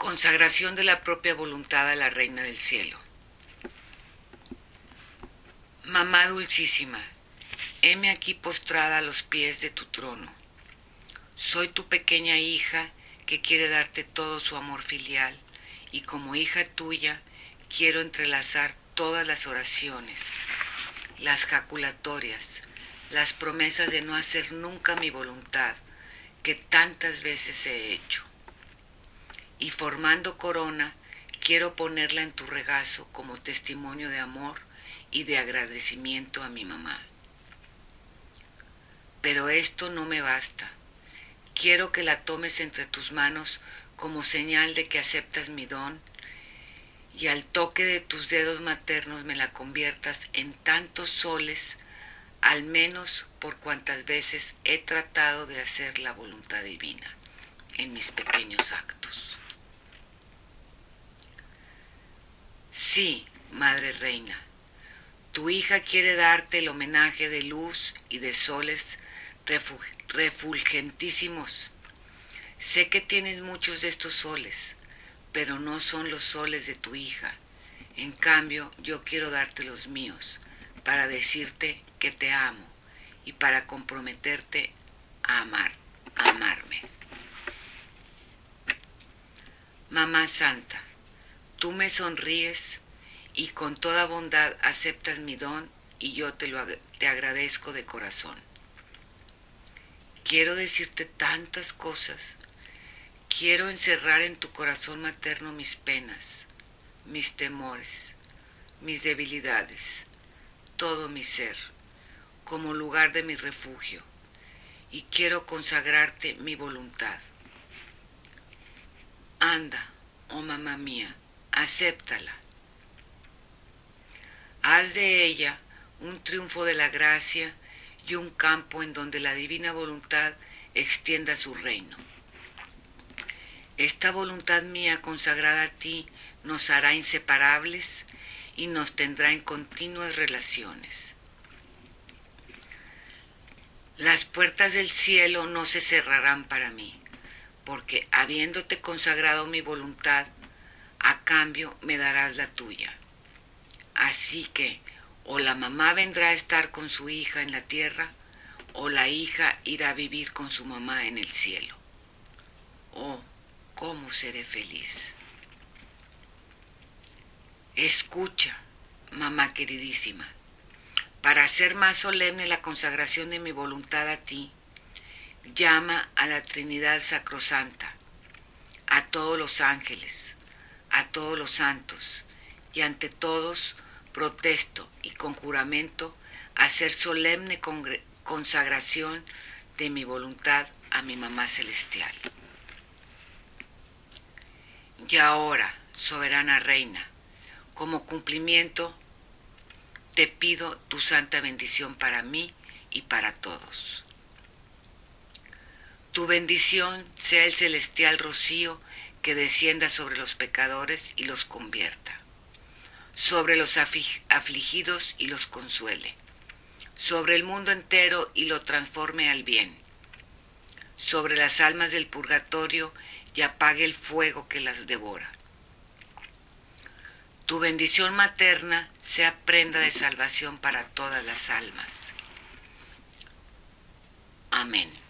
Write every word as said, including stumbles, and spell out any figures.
Consagración de la propia voluntad a la Reina del Cielo. Mamá dulcísima, heme aquí postrada a los pies de tu trono. Soy tu pequeña hija que quiere darte todo su amor filial, y como hija tuya quiero entrelazar todas las oraciones, las jaculatorias, las promesas de no hacer nunca mi voluntad, que tantas veces he hecho. Y formando corona, quiero ponerla en tu regazo como testimonio de amor y de agradecimiento a mi mamá. Pero esto no me basta. Quiero que la tomes entre tus manos como señal de que aceptas mi don, y al toque de tus dedos maternos me la conviertas en tantos soles, al menos por cuantas veces he tratado de hacer la voluntad divina en mis pequeños actos. Sí, Madre Reina, tu hija quiere darte el homenaje de luz y de soles refulgentísimos. Sé que tienes muchos de estos soles, pero no son los soles de tu hija. En cambio, yo quiero darte los míos, para decirte que te amo y para comprometerte a amar, a amarme. Mamá Santa, tú me sonríes y con toda bondad aceptas mi don, y yo te lo te agradezco de corazón. Quiero decirte tantas cosas. Quiero encerrar en tu corazón materno mis penas, mis temores, mis debilidades, todo mi ser, como lugar de mi refugio, y quiero consagrarte mi voluntad. Anda, oh mamá mía, acéptala. Haz de ella un triunfo de la gracia y un campo en donde la divina voluntad extienda su reino. Esta voluntad mía consagrada a ti nos hará inseparables y nos tendrá en continuas relaciones. Las puertas del cielo no se cerrarán para mí, porque habiéndote consagrado mi voluntad, a cambio me darás la tuya. Así que o la mamá vendrá a estar con su hija en la tierra, o la hija irá a vivir con su mamá en el cielo. Oh, cómo seré feliz. Escucha, mamá queridísima, para hacer más solemne la consagración de mi voluntad a ti, llama a la Trinidad Sacrosanta, a todos los ángeles, a todos los santos, y ante todos protesto y con juramento hacer solemne consagración de mi voluntad a mi mamá celestial. Y ahora, soberana reina, como cumplimiento, te pido tu santa bendición para mí y para todos. Tu bendición sea el celestial rocío que descienda sobre los pecadores y los convierta, sobre los afligidos y los consuele, sobre el mundo entero y lo transforme al bien, sobre las almas del purgatorio y apague el fuego que las devora. Tu bendición materna sea prenda de salvación para todas las almas. Amén.